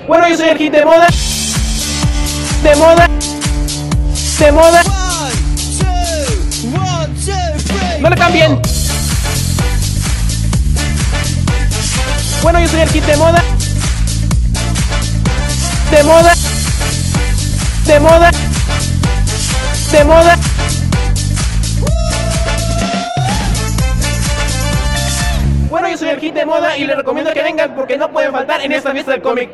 Bueno, yo soy el hit de moda. De moda. De moda. No le cambien. Bueno, yo soy el hit de moda. De moda. De moda. De moda. Bueno, yo soy el hit de moda y les recomiendo que vengan porque no pueden faltar en esta fiesta del cómic.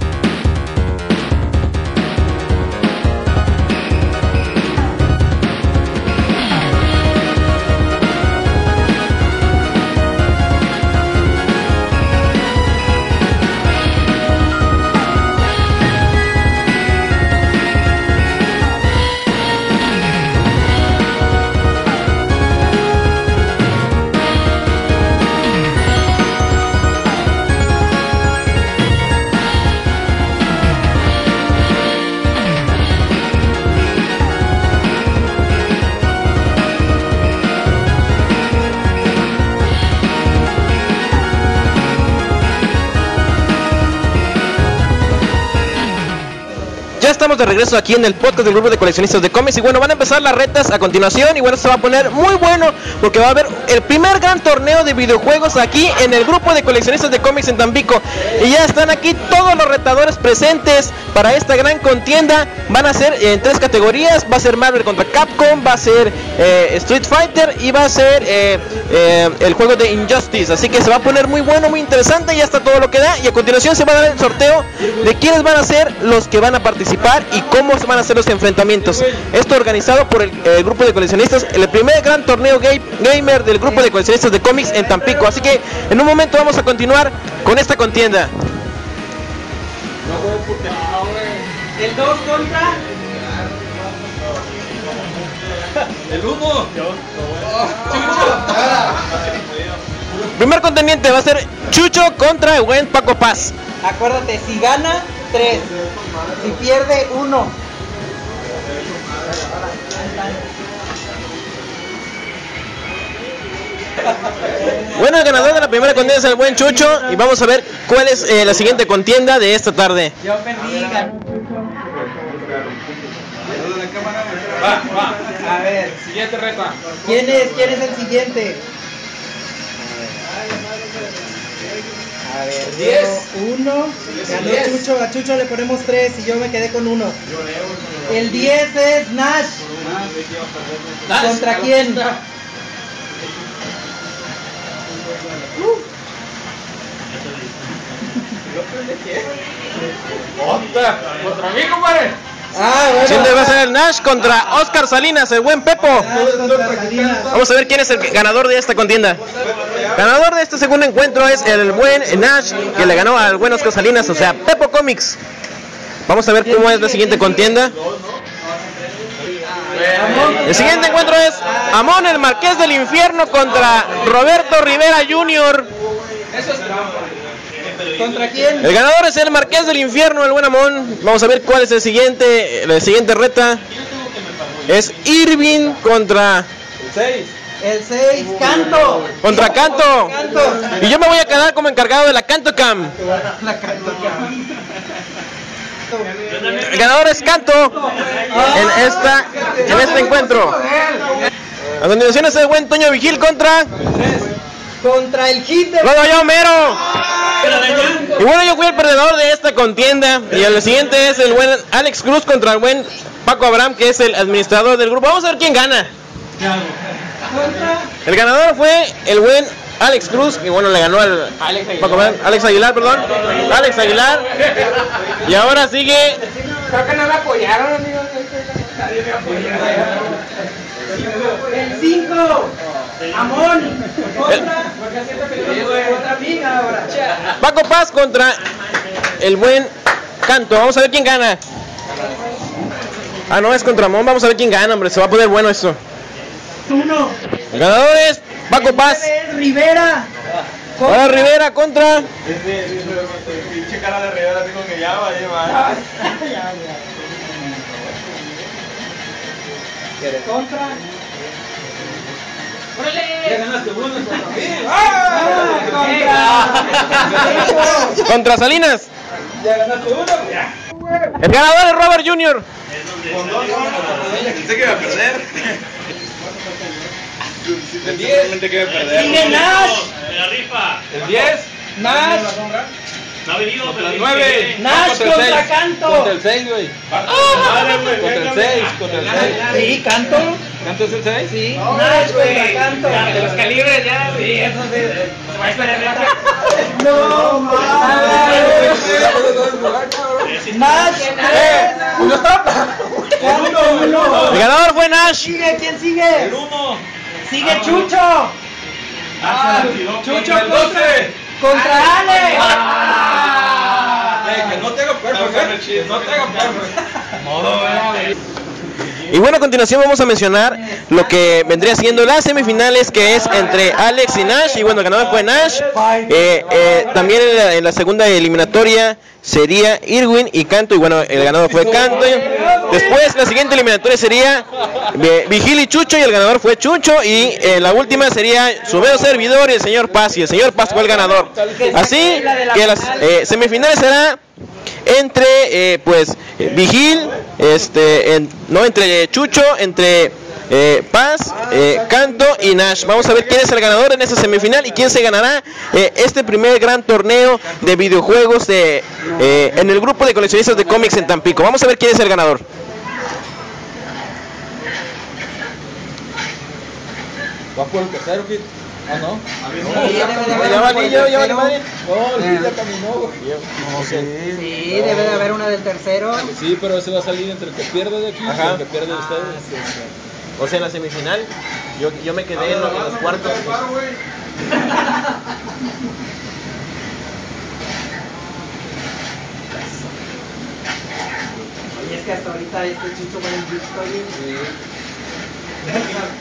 Ya estamos de regreso aquí en el podcast del grupo de coleccionistas de cómics y bueno, van a empezar las retas a continuación y bueno, se va a poner muy bueno porque va a haber el primer gran torneo de videojuegos aquí en el grupo de coleccionistas de cómics en Tampico y ya están aquí todos los retadores presentes para esta gran contienda. Van a ser en 3 categorías, va a ser Marvel contra Capcom, va a ser Street Fighter y va a ser el juego de Injustice, así que se va a poner muy bueno, muy interesante, ya está todo lo que da y a continuación se va a dar el sorteo de quiénes van a ser los que van a participar y cómo se van a hacer los enfrentamientos. Esto organizado por el grupo de coleccionistas, el primer gran torneo gamer del grupo de coleccionistas de cómics en Tampico. Así que en un momento vamos a continuar con esta contienda. El 2 contra el 1. Primer contendiente va a ser Chucho contra el buen Paco Paz. Acuérdate, si gana 3, si pierde 1. Bueno, el ganador de la primera contienda es el buen Chucho y vamos a ver cuál es la siguiente contienda de esta tarde. Yo perdí, ganó Chucho. Va. A ver, Siguiente reta. ¿quién es el siguiente? A ver, 10. 1. Ganó 10. Chucho, a Chucho le ponemos 3 y yo me quedé con 1. El 10 es Nash. ¿Contra quién? Contra mí, compadre. Ah, bueno. Siempre va a ser el Nash contra Oscar Salinas, el buen Pepo. Nash contra Salinas. Vamos a ver quién es el ganador de esta contienda. Ganador de este segundo encuentro es el buen Nash, que le ganó al buen Oscar Salinas, o sea, Pepo Comics. Vamos a ver cómo es la siguiente contienda. El siguiente encuentro es Amón, el Marqués del Infierno contra Roberto Rivera Jr. ¿Contra quién? El ganador es el Marqués del Infierno, el buen Amón. Vamos a ver cuál es la siguiente reta. Es Irving contra... El 6, Canto. Contra Canto. Y yo me voy a quedar como encargado de la Canto Cam. El ganador es Canto en este encuentro. A continuación es el buen Toño Vigil contra el hit de... luego yo, Mero. Y bueno, yo fui el perdedor de esta contienda. Y el siguiente es el buen Alex Cruz contra el buen Paco Abraham, que es el administrador del grupo. Vamos a ver quién gana. El ganador fue el buen Alex Cruz, y bueno, le ganó al Alex Aguilar, perdón. Alex Aguilar. Y ahora sigue. Creo que no me apoyaron, amigos. El 5, Amón. Otra amiga ahora. Paco Paz contra el buen Canto. Vamos a ver quién gana. Ah, no, es contra Amón. Vamos a ver quién gana, hombre. Se va a poner bueno esto. 1. El ganador es Paco Paz. Rivera. Ahora Rivera contra. Pinche cara de Rivera, digo que ya va a llevar. Contra. Ya ganaste uno contra mí. Contra Salinas. Ya ganaste uno, ya. El ganador es Robert Jr. Con 2 pensé que iba a perder. El 10. Realmente que iba a perder. Sigue Nash. La rifa. El 10. Nash. No ha venido, Contra pero el 9. Nash contra Canto. Contra el 6, güey. Contra el 6. Contra el 6. Sí, Canto. ¿Canto es el 6? Sí. Nash contra Canto. De los calibres ya, sí, eso sí. Se va a esperar neta. No, mames. Nash. El ganador fue Nash. Sigue, ¿quién sigue? el 1. Sigue Chucho. Chucho el 12. Contra Ale. Que no te haga perfecto, no te haga perfecto. Y bueno, a continuación vamos a mencionar lo que vendría siendo las semifinales, que es entre Alex y Nash. Y bueno, el ganador fue Nash. También en la segunda eliminatoria sería Irwin y Canto. Y bueno, el ganador fue Canto. Después la siguiente eliminatoria sería Vigil y Chucho. Y el ganador fue Chucho. Y la última sería su medio servidor y el señor Paz. Y el señor Paz fue el ganador. Así que las semifinales será entre Vigil, entre Chucho, entre Paz, Canto y Nash. Vamos a ver quién es el ganador en esta semifinal y quién se ganará este primer gran torneo de videojuegos en el grupo de coleccionistas de cómics en Tampico. Vamos a ver quién es el ganador. ¿Vas por el tercero, Kit? ¿Ah, no? Ya va niño, ya va madre. No, ya caminó. Sí, debe de haber una del tercero. Sí, pero ese va a salir entre el que pierde de aquí y el que pierde de ustedes. O sea, en la semifinal yo me quedé en los cuartos. Y es que hasta ahorita este Chucho va en Victory. No.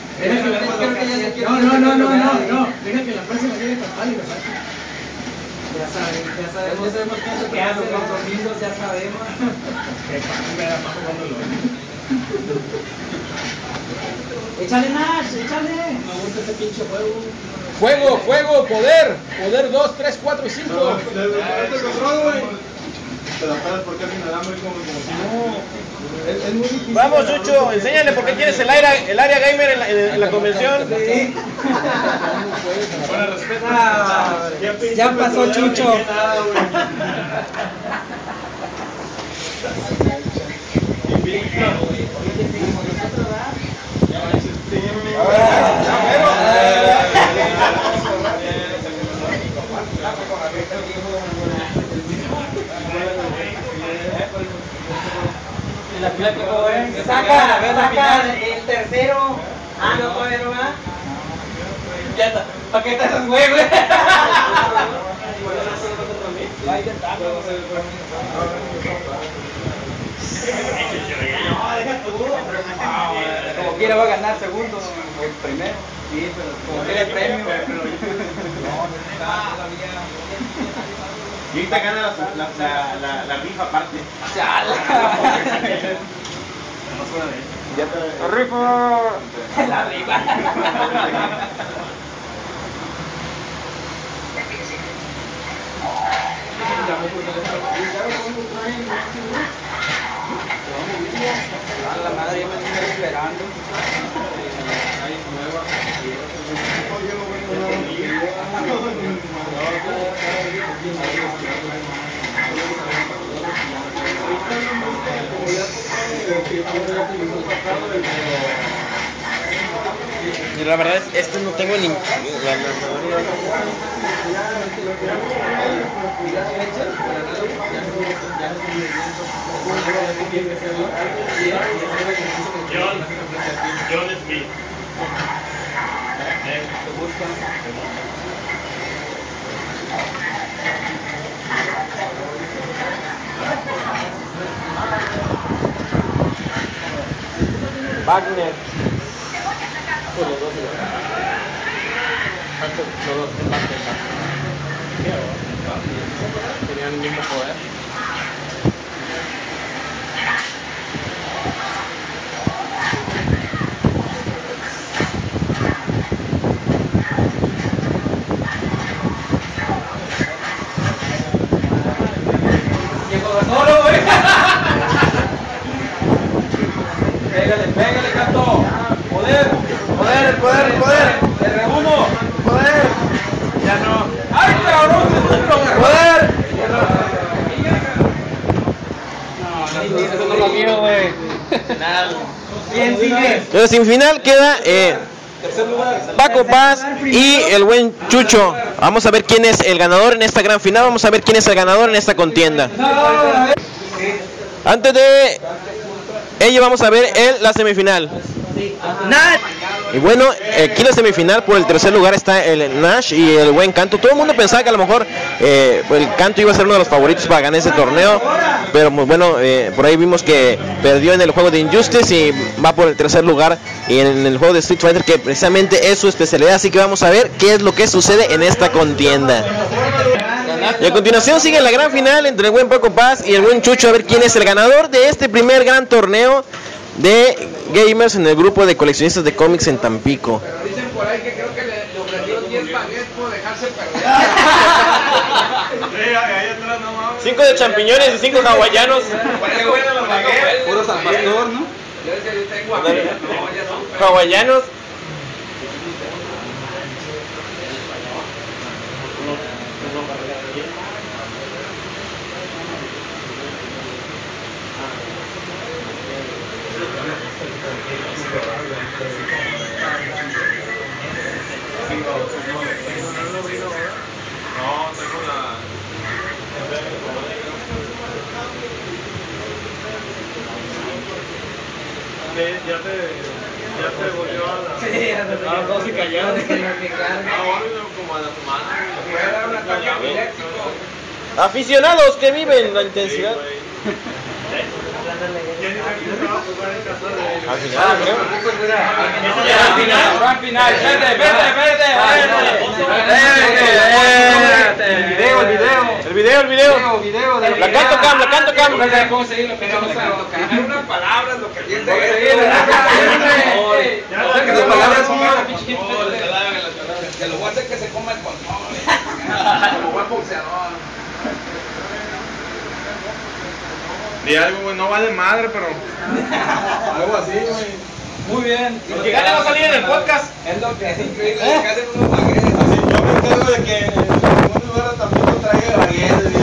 Deja que la próxima llegue con Pali, ¿verdad? Ya sabemos qué hace los domingos, ya sabemos. Échale Nash, échale. Me gusta ese pinche juego. Fuego, poder. Poder 2, 3, 4 y 5. Pero apenas porque me da muy como si Es muy difícil. Vamos, Chucho, enséñale por qué tienes el área gamer en la convención. Sí. Bueno, respeto. Ya pasó Chucho. Saca el tercero. Ah, no, todavía no va. Ya está. ¿Para qué te haces güey? Como quiera va a ganar segundo o primero. Sí, pero como quiera el premio. Y ahorita gana la rifa aparte. La rifa. La madre ya me estoy esperando. Y la verdad es no tengo ni John Smith. Wagner. Tenían el mismo poder. güey. Pégale, Canto. Poder. R1. Poder. Ya no. ¡Ay, cabrón! Poder. Eso no lo mío, güey. ¿Quién sigue? Entonces, sin final queda Paco Paz y el buen Chucho. Vamos a ver quién es el ganador en esta gran final. Vamos a ver quién es el ganador en esta contienda. Antes de ello vamos a ver la semifinal. Y bueno, aquí en la semifinal por el tercer lugar está el Nash y el buen Canto. Todo el mundo pensaba que a lo mejor el Canto iba a ser uno de los favoritos para ganar ese torneo, pero muy bueno, por ahí vimos que perdió en el juego de Injustice y va por el tercer lugar y en el juego de Street Fighter, que precisamente es su especialidad. Así que vamos a ver qué es lo que sucede en esta contienda. Y a continuación sigue la gran final entre el buen Paco Paz y el buen Chucho, a ver quién es el ganador de este primer gran torneo de gamers en el grupo de coleccionistas de cómics en Tampico. Dicen por ahí que creo que le ofrecieron 10 baguettes por dejarse perder. Ahí atrás no mames. 5 de champiñones y 5 hawaianos. Puro San Pastor, ¿no? Yo decía, yo tengo aquí. No, ya son Hawaianos. No, tengo la. Ya te volvió a la. Sí, a los dos se callaron. Como a la semana. Aficionados que viven la intensidad. Al final, creo. Al final, El video. La canto cam. ¿Cómo seguirlo? Unas palabras, lo que tiene que Las palabras son se lo voy a hacer que se coma el control. Como buen boxeador. Di algo, güey, no vale madre, pero. Algo así, güey. Muy bien. Lo que gana va a salir en el podcast. Es lo que es increíble, que hacen unos baguettes. Así, yo me encargo de que en algún lugar también traiga baguettes.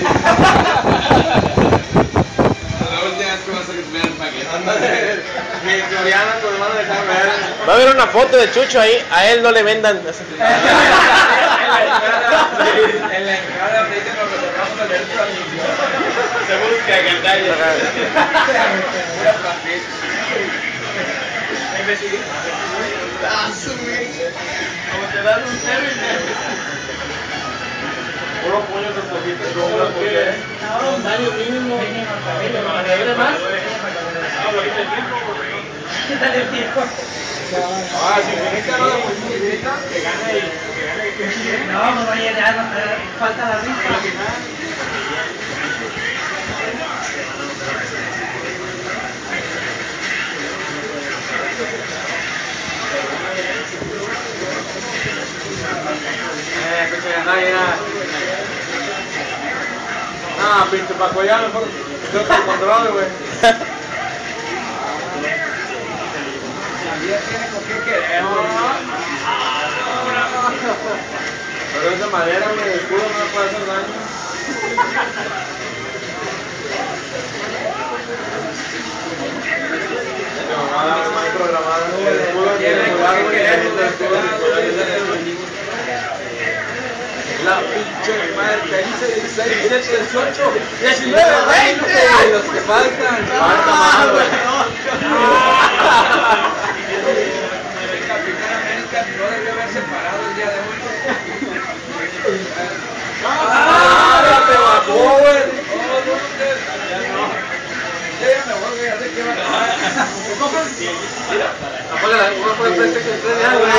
La última vez que vas a ver el baguette. Ándale. Mi Floriana, pues me van a dejar ver. Va a haber una foto de Chucho ahí. A él no le vendan. En la entrada me dicen nos reservamos el derecho a admisión. Se busca gandalla. Como te dan un término. Puro puño de poquitos como una polla. Un daño mínimo. ¿Quieres más? Dale tiempo. Si Infinita no la posibilita, que gane y. No, no, ya no, falta la rifa. Pinche gandalla. Pinche Paco, ya mejor. Yo te controlo, güey. Pero es de madera, güey, el escudo no me puede hacer daño. Más programada, el escudo tiene celular, güey, el escudo la pinche madre que dice 16, 17, 18, 19, 20. Los que faltan. Falta más, güey. América no debió haber separado el día de hoy. Ya te bajó, güey. Ya me voy, ya sé qué va a pasar. Apágala, uno puede PlayStation 3 ya, güey.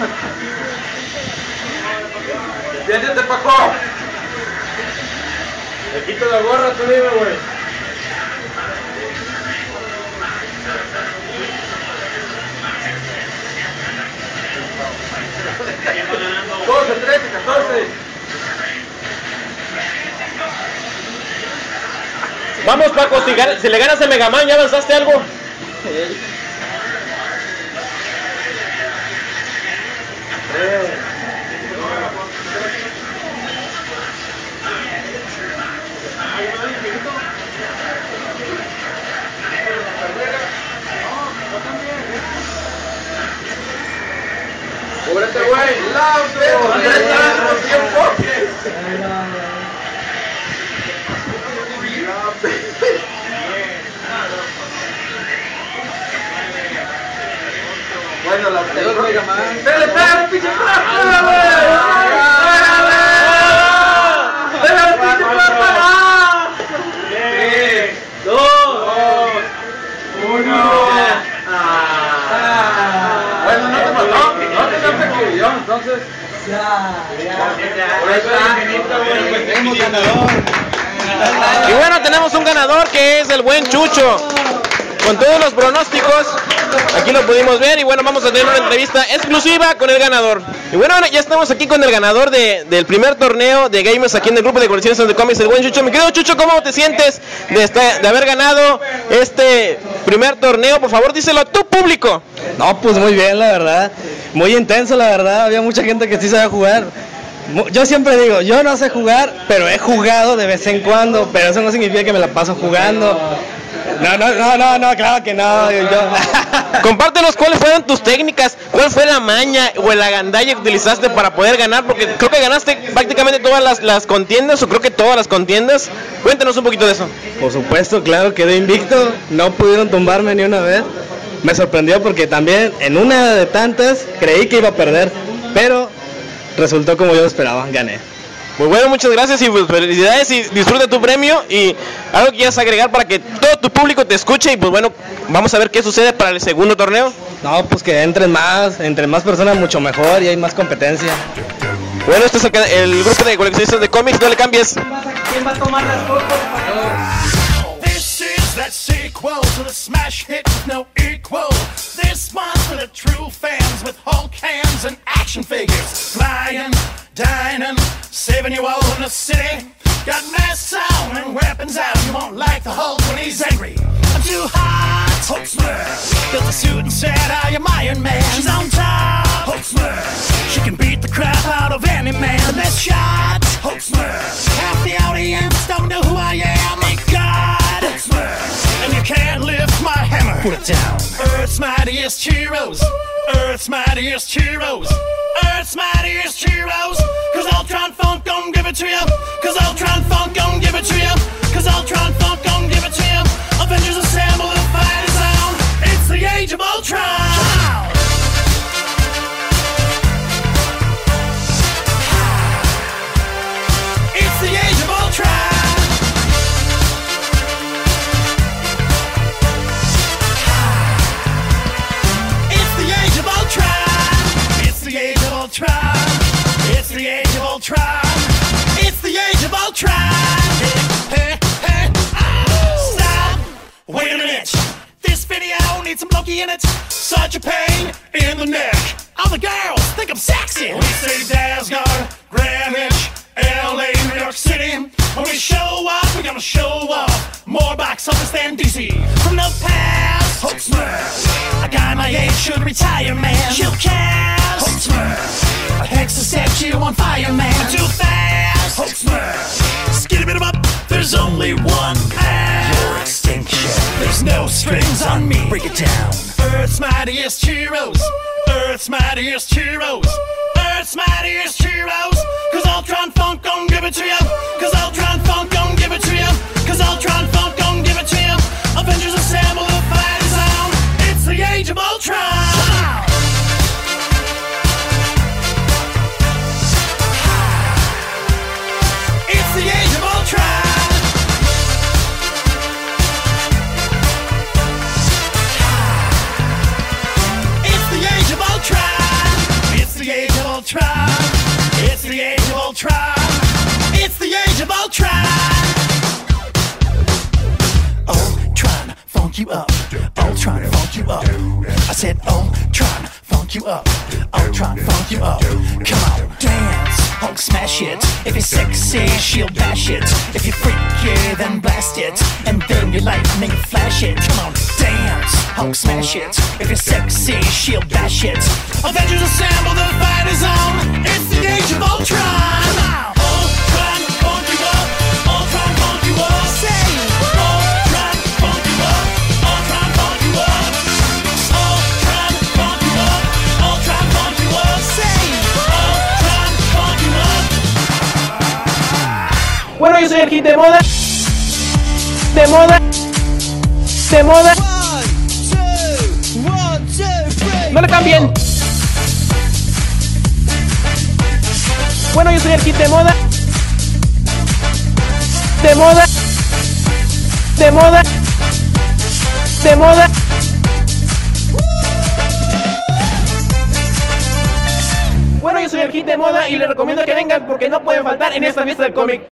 Defiéndete, Paco. Le quito la gorra, tú dime, güey. ¿Quién va ganando? 12, 13, 14. Vamos, Paco, si le ganas a Megaman, ¿ya avanzaste algo? Cúbrete, güey. Bueno, la pelota Mega Man. ¡Pégale, pinche plata, güey! ¡Pégale, pinche plata! 3, 2, 1. Bueno, no te mató. No te yo, entonces. Tenemos ganador. Y bueno, tenemos un ganador que es el buen Chucho. Con todos los pronósticos, aquí lo pudimos ver. Y bueno, vamos a tener una entrevista exclusiva con el ganador. Y bueno, ya estamos aquí con el ganador del primer torneo de gamers aquí en el grupo de coleccionistas de cómics, el buen Chucho. Mi querido Chucho, ¿cómo te sientes de haber ganado este primer torneo? Por favor, díselo a tu público. No, pues muy bien, la verdad. Muy intenso, la verdad. Había mucha gente que sí sabía jugar. Yo siempre digo, yo no sé jugar, pero he jugado de vez en cuando. Pero eso no significa que me la paso jugando. No, claro que no. Compártenos cuáles fueron tus técnicas, cuál fue la maña o la gandalla que utilizaste para poder ganar, porque creo que ganaste prácticamente todas las contiendas, o creo que todas las contiendas. Cuéntanos un poquito de eso. Por supuesto, claro, quedé invicto. No pudieron tumbarme ni una vez. Me sorprendió porque también en una de tantas creí que iba a perder, pero resultó como yo esperaba, gané. Pues bueno, muchas gracias y pues felicidades y disfruta tu premio. Y algo que quieras agregar para que todo tu público te escuche. Y pues bueno, vamos a ver qué sucede para el segundo torneo. No, pues que entre más personas mucho mejor y hay más competencia. Bueno, este es el grupo de coleccionistas de cómics, no le cambies. ¿Quién va a tomar las fotos? This is that sequel to the smash hit with no equal. This one's for the true fans with Hulk hands and action figures. Flying, dining, saving you all in the city. Got mass sound and weapons out. You won't like the Hulk when he's angry. I'm too hot. Hulk smash. Built a suit and said, I am Iron Man. She's on top. Hulk smash. She can beat the crap out of any man. The best shot. Hulk smash. Half the audience don't know who I am. My God. Hulk smash. And you can't lift my hammer. Put it down. Earth's mightiest heroes. Earth's mightiest heroes. Earth's mightiest heroes. Cause Ultron Funk gon' give it to you. Cause Ultron Funk gon' give it to you. Cause Ultron Funk gon' give it to you. Avengers assemble and fight his own. It's the age of Ultron. It's the age of Ultron. It's the age of Ultron. It's the age of Ultron. It's the age of Ultron. It's the age of Ultron. Hey, hey, oh. Stop. Wait a minute. This video needs some Loki in it. Such a pain in the neck. All the girls think I'm sexy. We say Asgard, Greenwich, LA, New York City. When we show up, we're gonna show off. More box office than DC. From the past, Hulk smash. A guy my age should retire, man. Chill cast, Hulk smash. A hex to set you on fire, man. I'm too fast, Hulk smash. Skitty bit 'em up. There's only one path. Your extinction. There's no strings on me. Break it down. Earth's mightiest heroes. Earth's mightiest heroes. Earth's mightiest heroes. Cause Ultron Funk gon' give it to you. Cause Ultron Funk gon' give it to you. Cause Ultron Funk gon' give it to you. Avengers assemble the fight is on. It's the age of Ultron. It's the age of Ultron. It's the age of Ultron. It's Ultron. It's the age of Ultron. It's the age of Ultron. Ultron, funk you up. Ultron, funk you up. I said Ultron, funk you up. Ultron, funk you up. Come on, dance, Hulk, smash it. If you're sexy, she'll bash it. If you're freaky, then blast it. And then your lightning flash it. Come on, dance, Hulk, smash it. If you're sexy, she'll bash it. Avengers assemble, the fight is on. It's the age of Ultron. Ultron, funk you up. Ultron, funk you up. Say, Ultron, funk you up. Ultron, funk you up. Ultron, funk you up. Ultron, funk you up. Say, Ultron, funk you up. Bueno, yo soy el hit de moda. De moda. De moda. No le cambien. Bueno, yo soy el hit de moda. De moda. De moda. De moda. Bueno, yo soy el hit de moda y les recomiendo que vengan porque no pueden faltar en esta fiesta del cómic.